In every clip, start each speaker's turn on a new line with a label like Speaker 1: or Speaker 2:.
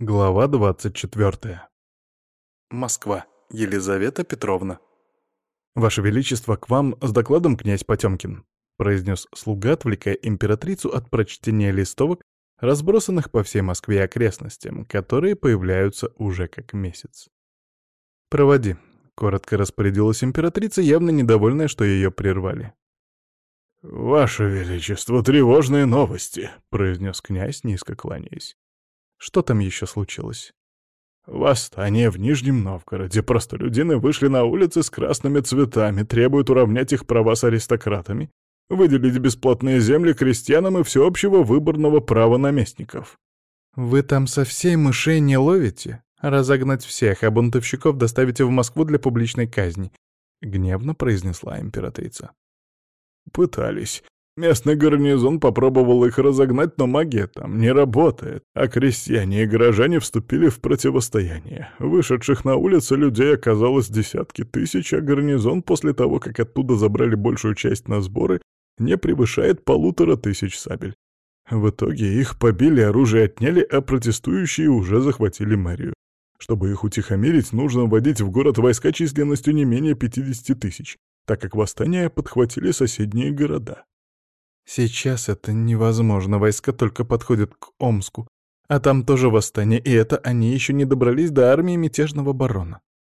Speaker 1: Глава 24. Москва. Елизавета Петровна. «Ваше Величество, к вам с докладом князь Потемкин», — произнес слуга, отвлекая императрицу от прочтения листовок, разбросанных по всей Москве и окрестностям, которые появляются уже как месяц. «Проводи», — коротко распорядилась императрица, явно недовольная, что ее прервали.
Speaker 2: «Ваше Величество, тревожные новости», — произнес князь, низко кланяясь.
Speaker 1: «Что там еще случилось?»
Speaker 2: «Восстание в Нижнем Новгороде. Простолюдины вышли на улицы с красными цветами, требуют уравнять их права с аристократами, выделить бесплатные земли крестьянам и всеобщего выборного права наместников».
Speaker 1: «Вы там совсем мышей не ловите? Разогнать всех, а бунтовщиков доставите в Москву для публичной казни», — гневно произнесла императрица.
Speaker 2: «Пытались. Местный гарнизон попробовал их разогнать, но магия там не работает, а крестьяне и горожане вступили в противостояние. Вышедших на улицы людей оказалось десятки тысяч, а гарнизон после того, как оттуда забрали большую часть на сборы, не превышает 1500 сабель. В итоге их побили, оружие отняли, а протестующие уже захватили мэрию. Чтобы их утихомирить, нужно вводить в город войска численностью не менее 50 тысяч, так как восстание подхватили соседние города.
Speaker 1: «Сейчас это невозможно, войска только подходят к Омску, а там тоже восстание, и это они еще не добрались до армии мятежного барона».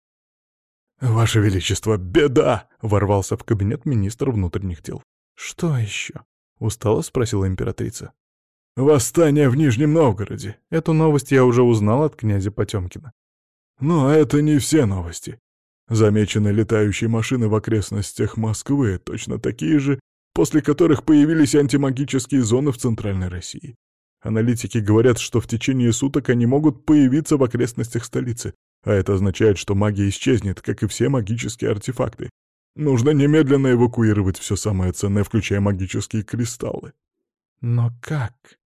Speaker 2: «Ваше Величество, беда!» — ворвался в кабинет министр внутренних дел.
Speaker 1: «Что еще?» — устало спросила императрица.
Speaker 2: «Восстание в Нижнем Новгороде».
Speaker 1: Эту новость я уже узнал от князя Потемкина.
Speaker 2: Но это не все новости. Замечены летающие машины в окрестностях Москвы, точно такие же, после которых появились антимагические зоны в Центральной России. Аналитики говорят, что в течение суток они могут появиться в окрестностях столицы, а это означает, что магия исчезнет, как и все магические артефакты. Нужно немедленно эвакуировать все самое ценное, включая магические кристаллы.
Speaker 1: Но как?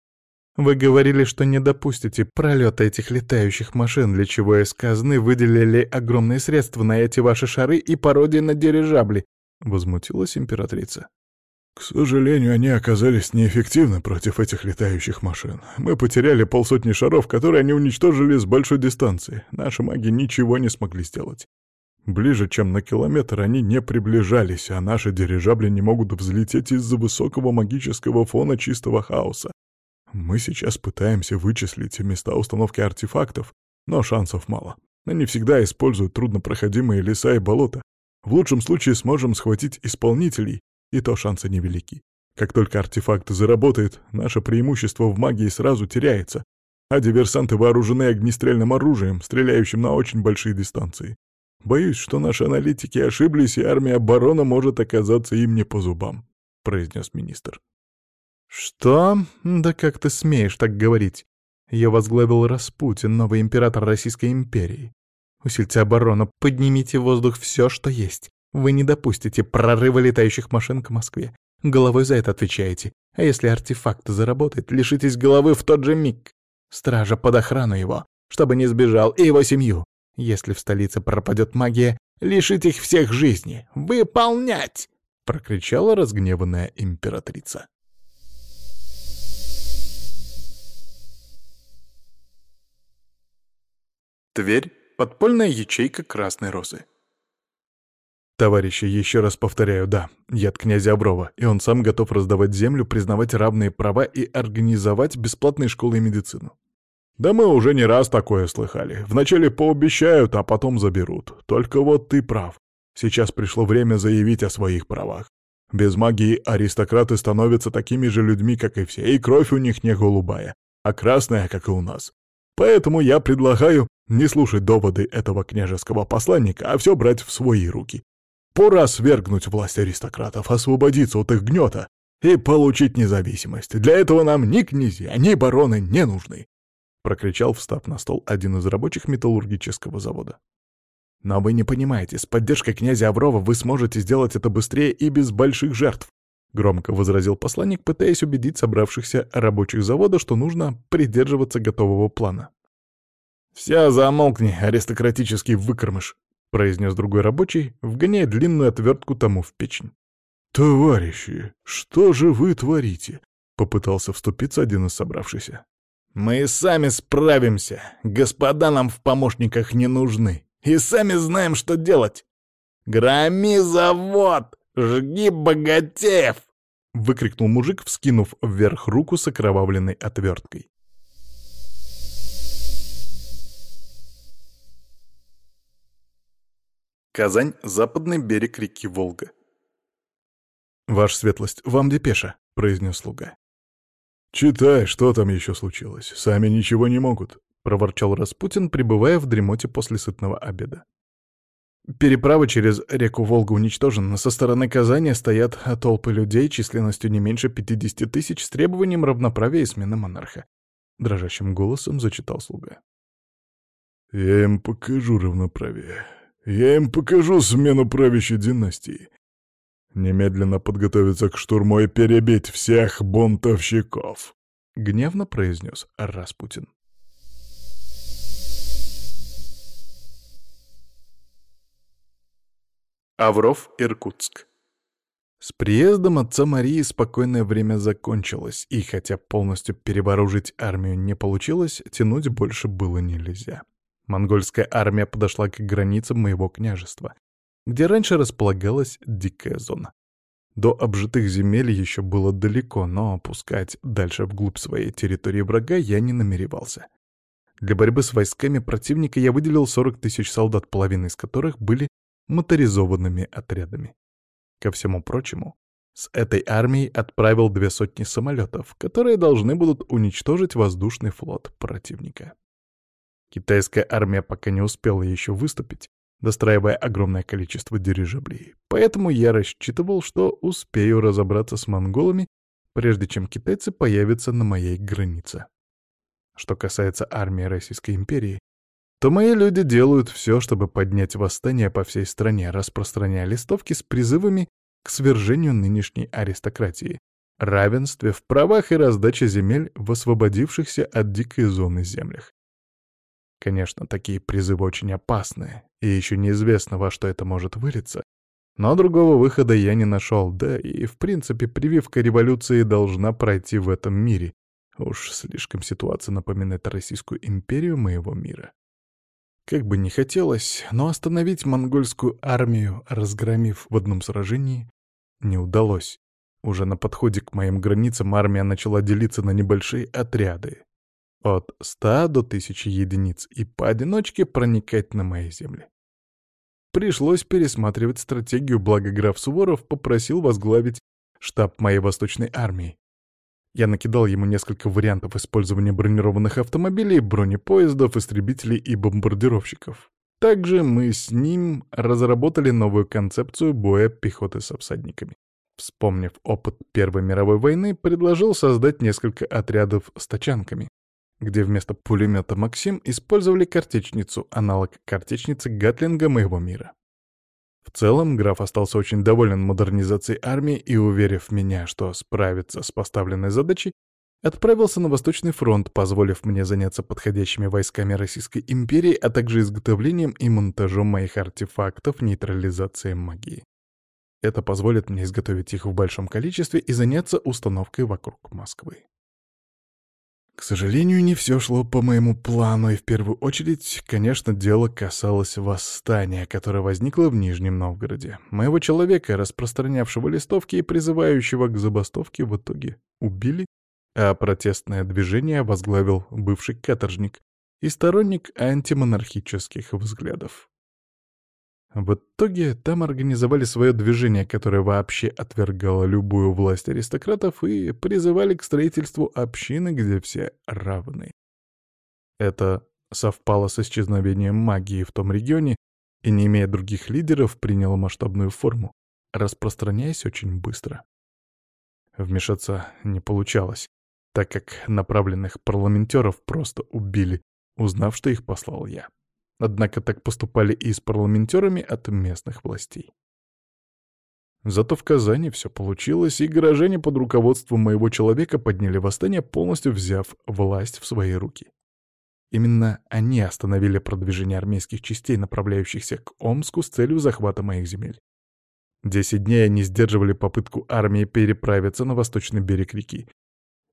Speaker 1: Вы говорили, что не допустите пролета этих летающих машин, для чего из казны выделили огромные средства на эти ваши шары и пародии на дирижабли, — возмутилась императрица.
Speaker 2: К сожалению, они оказались неэффективны против этих летающих машин. Мы потеряли 500 шаров, которые они уничтожили с большой дистанции. Наши маги ничего не смогли сделать. Ближе, чем на километр, они не приближались, а наши дирижабли не могут взлететь из-за высокого магического фона чистого хаоса. Мы сейчас пытаемся вычислить места установки артефактов, но шансов мало. Они всегда используют труднопроходимые леса и болота. В лучшем случае сможем схватить исполнителей, и то шансы невелики. Как только артефакт заработает, наше преимущество в магии сразу теряется, а диверсанты вооружены огнестрельным оружием, стреляющим на очень большие дистанции. Боюсь, что наши аналитики ошиблись, и армия барона может оказаться им не по зубам», — произнес министр.
Speaker 1: «Что? Да как ты смеешь так говорить? Ее возглавил Распутин, новый император Российской империи. Усильте оборону, поднимите в воздух все, что есть. Вы не допустите прорыва летающих машин к Москве. Головой за это отвечаете. А если артефакт заработает, лишитесь головы в тот же миг. Стража под охрану его, чтобы не сбежал, и его семью. Если в столице пропадет магия, лишите их всех жизни. Выполнять!» — прокричала разгневанная императрица. Тверь. Подпольная ячейка Красной Розы.
Speaker 2: «Товарищи, еще раз повторяю, да, я от князя Аврова, и он сам готов раздавать землю, признавать равные права и организовать бесплатные школы и медицину». «Да мы уже не раз такое слыхали. Вначале пообещают, а потом заберут. Только вот ты прав. Сейчас пришло время заявить о своих правах. Без магии аристократы становятся такими же людьми, как и все, и кровь у них не голубая, а красная, как и у нас. Поэтому я предлагаю не слушать доводы этого княжеского посланника, а все брать в свои руки. Пора свергнуть власть аристократов, освободиться от их гнета и получить независимость. Для этого нам ни князья, ни бароны не нужны», — прокричал, встав на стол, один из рабочих металлургического завода. «Но вы не понимаете, с поддержкой князя Аврова вы сможете сделать это быстрее и без больших жертв», — громко возразил посланник, пытаясь убедить собравшихся рабочих завода, что нужно придерживаться готового плана. «Вся замолкни, аристократический выкормыш», — произнес другой рабочий, вгоняя длинную отвертку тому в печень. «Товарищи, что же вы творите?» — попытался вступиться один из собравшихся. Мы и сами справимся. Господа нам в помощниках не нужны. И сами знаем, что делать. Громи завод! Жги богатеев!» — выкрикнул мужик, вскинув вверх руку с окровавленной отверткой. Казань, западный берег реки Волга. «Ваша светлость, вам депеша», — произнес слуга. «Читай, что там еще случилось. Сами ничего не могут», — проворчал Распутин, пребывая в дремоте после сытного обеда. Переправа через реку Волгу уничтожена. Со стороны Казани стоят толпы людей численностью не меньше 50 тысяч с требованием равноправия и смены монарха. Дрожащим голосом зачитал слуга. «Я им покажу равноправие. Я им покажу смену правящей династии. Немедленно подготовиться к штурму и перебить всех бунтовщиков», — гневно произнес Распутин. Авров, Иркутск. С приездом отца Марии спокойное время закончилось, и хотя полностью перевооружить армию не получилось, тянуть больше было нельзя. Монгольская армия подошла к границам моего княжества, где раньше располагалась дикая зона. До обжитых земель еще было далеко, но опускать дальше вглубь своей территории врага я не намеревался. Для борьбы с войсками противника я выделил 40 тысяч солдат, половина из которых были моторизованными отрядами. Ко всему прочему, с этой армией отправил 200 самолетов, которые должны будут уничтожить воздушный флот противника. Китайская армия пока не успела еще выступить, достраивая огромное количество дирижаблей, поэтому я рассчитывал, что успею разобраться с монголами, прежде чем китайцы появятся на моей границе. Что касается армии Российской империи, то мои люди делают все, чтобы поднять восстание по всей стране, распространяя листовки с призывами к свержению нынешней аристократии, равенстве в правах и раздаче земель в освободившихся от дикой зоны землях. Конечно, такие призывы очень опасны, и еще неизвестно, во что это может вылиться, но другого выхода я не нашел, да и, в принципе, прививка революции должна пройти в этом мире. Уж слишком ситуация напоминает Российскую империю моего мира. Как бы ни хотелось, но остановить монгольскую армию, разгромив в одном сражении, не удалось. Уже на подходе к моим границам армия начала делиться на небольшие отряды. От 100 до 1000 единиц и поодиночке проникать на мои земли. Пришлось пересматривать стратегию, благо граф Суворов попросил возглавить штаб моей восточной армии. Я накидал ему несколько вариантов использования бронированных автомобилей, бронепоездов, истребителей и бомбардировщиков. Также мы с ним разработали новую концепцию боя пехоты со всадниками. Вспомнив опыт Первой мировой войны, предложил создать несколько отрядов с тачанками, где вместо пулемета «Максим» использовали картечницу, аналог картечницы Гатлинга моего мира. В целом, граф остался очень доволен модернизацией армии и, уверив меня, что справится с поставленной задачей, отправился на Восточный фронт, позволив мне заняться подходящими войсками Российской империи, а также изготовлением и монтажом моих артефактов нейтрализации магии. Это позволит мне изготовить их в большом количестве и заняться установкой вокруг Москвы. К сожалению, не все шло по моему плану, и в первую очередь, конечно, дело касалось восстания, которое возникло в Нижнем Новгороде. Моего человека, распространявшего листовки и призывающего к забастовке, в итоге убили, а протестное движение возглавил бывший каторжник и сторонник антимонархических взглядов. В итоге там организовали свое движение, которое вообще отвергало любую власть аристократов и призывали к строительству общины, где все равны. Это совпало с исчезновением магии в том регионе и, не имея других лидеров, приняло масштабную форму, распространяясь очень быстро. Вмешаться не получалось, так как направленных парламентеров просто убили, узнав, что их послал я. Однако так поступали и с парламентерами от местных властей. Зато в Казани все получилось, и горожане под руководством моего человека подняли восстание, полностью взяв власть в свои руки. Именно они остановили продвижение армейских частей, направляющихся к Омску с целью захвата моих земель. 10 дней они сдерживали попытку армии переправиться на восточный берег реки.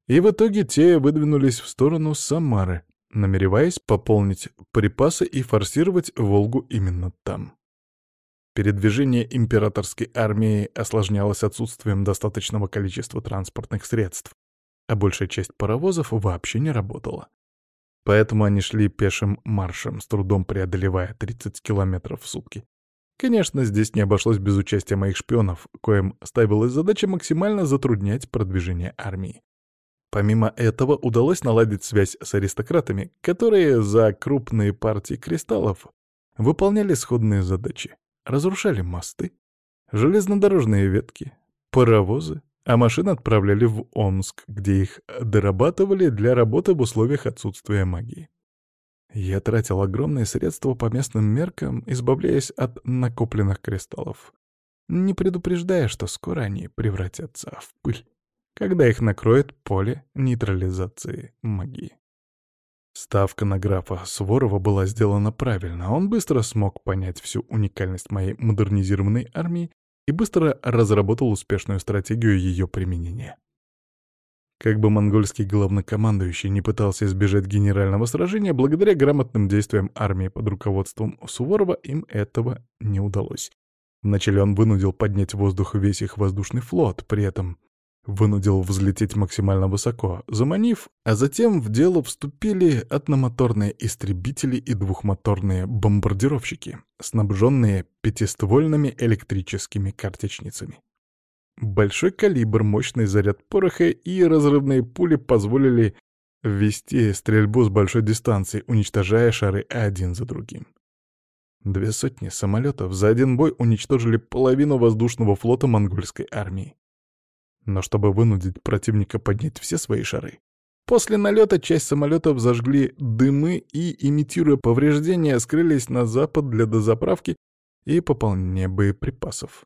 Speaker 1: И в итоге те выдвинулись в сторону Самары, намереваясь пополнить припасы и форсировать Волгу именно там. Передвижение императорской армии осложнялось отсутствием достаточного количества транспортных средств, а большая часть паровозов вообще не работала. Поэтому они шли пешим маршем, с трудом преодолевая 30 километров в сутки. Конечно, здесь не обошлось без участия моих шпионов, коим ставилась задача максимально затруднять продвижение армии. Помимо этого удалось наладить связь с аристократами, которые за крупные партии кристаллов выполняли сходные задачи. Разрушали мосты, железнодорожные ветки, паровозы, а машины отправляли в Омск, где их дорабатывали для работы в условиях отсутствия магии. Я тратил огромные средства по местным меркам, избавляясь от накопленных кристаллов, не предупреждая, что скоро они превратятся в пыль, когда их накроет поле нейтрализации магии. Ставка на графа Суворова была сделана правильно, он быстро смог понять всю уникальность моей модернизированной армии и быстро разработал успешную стратегию ее применения. Как бы монгольский главнокомандующий не пытался избежать генерального сражения, благодаря грамотным действиям армии под руководством Суворова им этого не удалось. Вначале он вынудил поднять в воздух весь их воздушный флот, при этом вынудил взлететь максимально высоко, заманив, а затем в дело вступили одномоторные истребители и двухмоторные бомбардировщики, снабженные пятиствольными электрическими картечницами. Большой калибр, мощный заряд пороха и разрывные пули позволили ввести стрельбу с большой дистанции, уничтожая шары один за другим. 200 самолетов за один бой уничтожили половину воздушного флота монгольской армии. Но чтобы вынудить противника поднять все свои шары, после налета часть самолетов зажгли дымы и, имитируя повреждения, скрылись на запад для дозаправки и пополнения боеприпасов.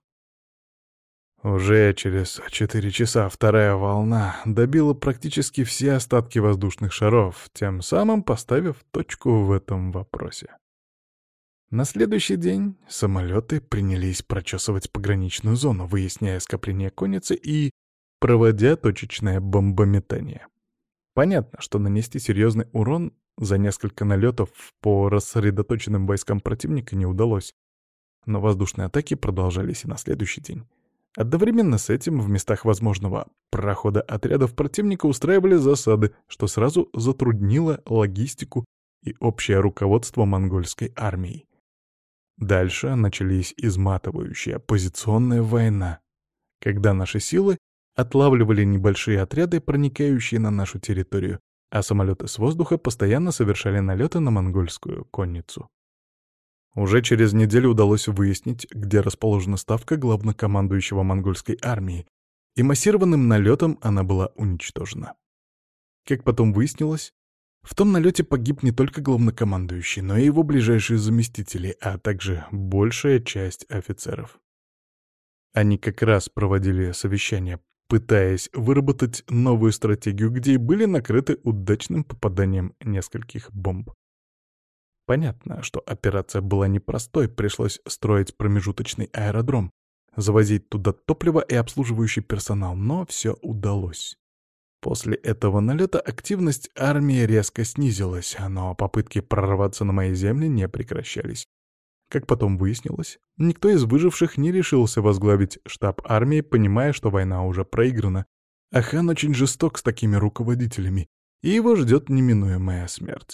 Speaker 1: Уже через 4 часа вторая волна добила практически все остатки воздушных шаров, тем самым поставив точку в этом вопросе. На следующий день самолеты принялись прочесывать пограничную зону, выясняя скопление конницы и проводя точечное бомбометание. Понятно, что нанести серьезный урон за несколько налетов по рассредоточенным войскам противника не удалось, но воздушные атаки продолжались и на следующий день. Одновременно с этим в местах возможного прохода отрядов противника устраивали засады, что сразу затруднило логистику и общее руководство монгольской армией. Дальше начались изматывающая позиционная война, когда наши силы отлавливали небольшие отряды, проникающие на нашу территорию, а самолеты с воздуха постоянно совершали налеты на монгольскую конницу. Уже через неделю удалось выяснить, где расположена ставка главнокомандующего монгольской армии, и массированным налетом она была уничтожена. Как потом выяснилось, в том налете погиб не только главнокомандующий, но и его ближайшие заместители, а также большая часть офицеров. Они как раз проводили совещание, пытаясь выработать новую стратегию, где и были накрыты удачным попаданием нескольких бомб. Понятно, что операция была непростой, пришлось строить промежуточный аэродром, завозить туда топливо и обслуживающий персонал, но все удалось. После этого налета активность армии резко снизилась, но попытки прорваться на мои земли не прекращались. Как потом выяснилось, никто из выживших не решился возглавить штаб армии, понимая, что война уже проиграна, а хан очень жесток с такими руководителями, и его ждет неминуемая смерть.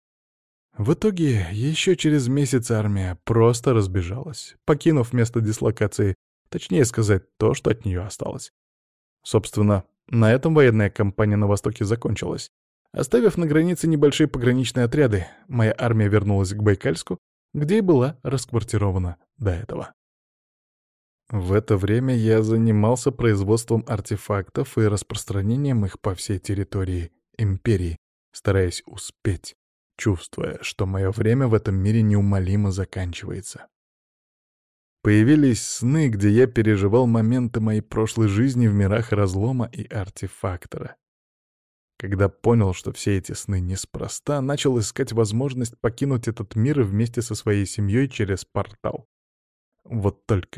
Speaker 1: В итоге, еще через месяц армия просто разбежалась, покинув место дислокации, точнее сказать, то, что от нее осталось. Собственно, на этом военная кампания на Востоке закончилась. Оставив на границе небольшие пограничные отряды, моя армия вернулась к Байкальску, где и была расквартирована до этого. В это время я занимался производством артефактов и распространением их по всей территории империи, стараясь успеть, чувствуя, что мое время в этом мире неумолимо заканчивается. Появились сны, где я переживал моменты моей прошлой жизни в мирах разлома и артефактора. Когда понял, что все эти сны неспроста, начал искать возможность покинуть этот мир вместе со своей семьей через портал. Вот только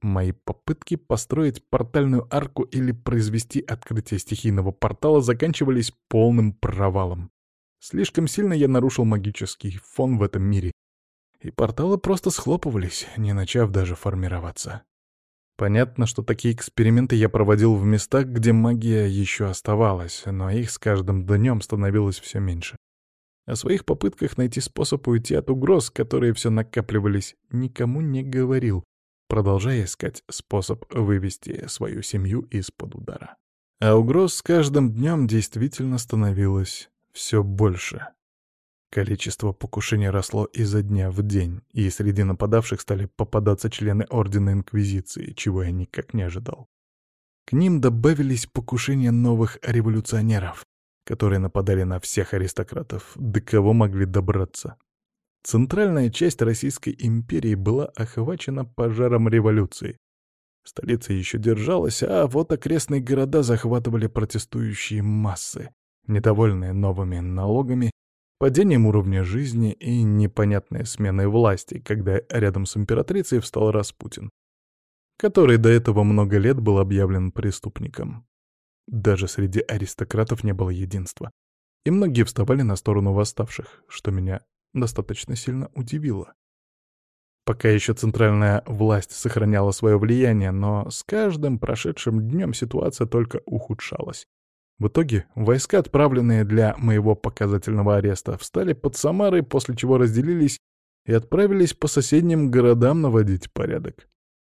Speaker 1: Мои попытки построить портальную арку или произвести открытие стихийного портала заканчивались полным провалом. Слишком сильно я нарушил магический фон в этом мире, и порталы просто схлопывались, не начав даже формироваться. Понятно, что такие эксперименты я проводил в местах, где магия еще оставалась, но их с каждым днем становилось все меньше. О своих попытках найти способ уйти от угроз, которые все накапливались, никому не говорил, продолжая искать способ вывести свою семью из-под удара. А угроз с каждым днем действительно становилось все больше. Количество покушений росло изо дня в день, и среди нападавших стали попадаться члены Ордена Инквизиции, чего я никак не ожидал. К ним добавились покушения новых революционеров, которые нападали на всех аристократов, до кого могли добраться. Центральная часть Российской империи была охвачена пожаром революции. Столица еще держалась, а вот окрестные города захватывали протестующие массы, недовольные новыми налогами, падением уровня жизни и непонятной сменой власти, когда рядом с императрицей встал Распутин, который до этого много лет был объявлен преступником. Даже среди аристократов не было единства, и многие вставали на сторону восставших, что меня достаточно сильно удивило. Пока еще центральная власть сохраняла свое влияние, но с каждым прошедшим днем ситуация только ухудшалась. В итоге войска, отправленные для моего показательного ареста, встали под Самарой, после чего разделились и отправились по соседним городам наводить порядок.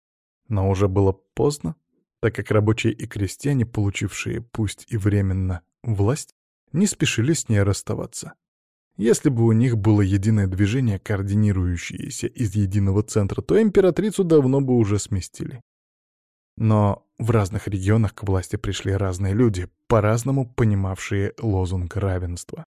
Speaker 1: Но уже было поздно, так как рабочие и крестьяне, получившие, пусть и временно, власть, не спешили с ней расставаться. Если бы у них было единое движение, координирующееся из единого центра, то императрицу давно бы уже сместили. Но в разных регионах к власти пришли разные люди, по-разному понимавшие лозунг равенства.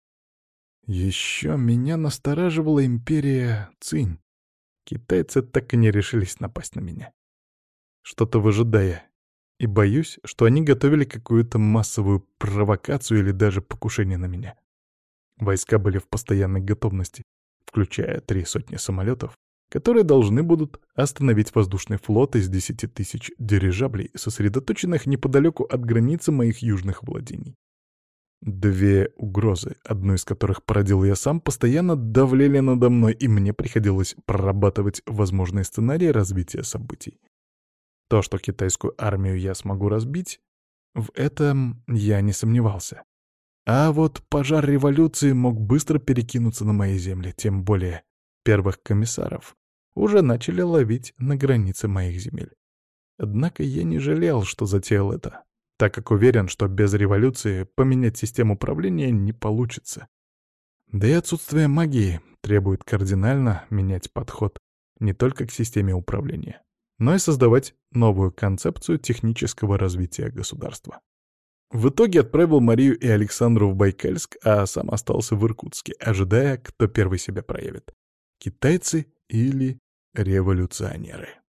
Speaker 1: Еще меня настораживала империя Цинь. Китайцы так и не решились напасть на меня. Что-то выжидая. И боюсь, что они готовили какую-то массовую провокацию или даже покушение на меня. Войска были в постоянной готовности, включая 3 сотни самолетов, которые должны будут остановить воздушный флот из 10 тысяч дирижаблей, сосредоточенных неподалеку от границы моих южных владений. 2 угрозы, одну из которых породил я сам, постоянно давлели надо мной, и мне приходилось прорабатывать возможные сценарии развития событий. То, что китайскую армию я смогу разбить, в этом я не сомневался. А вот пожар революции мог быстро перекинуться на мои земли, тем более первых комиссаров уже начали ловить на границе моих земель. Однако я не жалел, что затеял это, так как уверен, что без революции поменять систему управления не получится. Да и отсутствие магии требует кардинально менять подход не только к системе управления, но и создавать новую концепцию технического развития государства. В итоге отправил Марию и Александру в Байкальск, а сам остался в Иркутске, ожидая, кто первый себя проявит — китайцы или революционеры.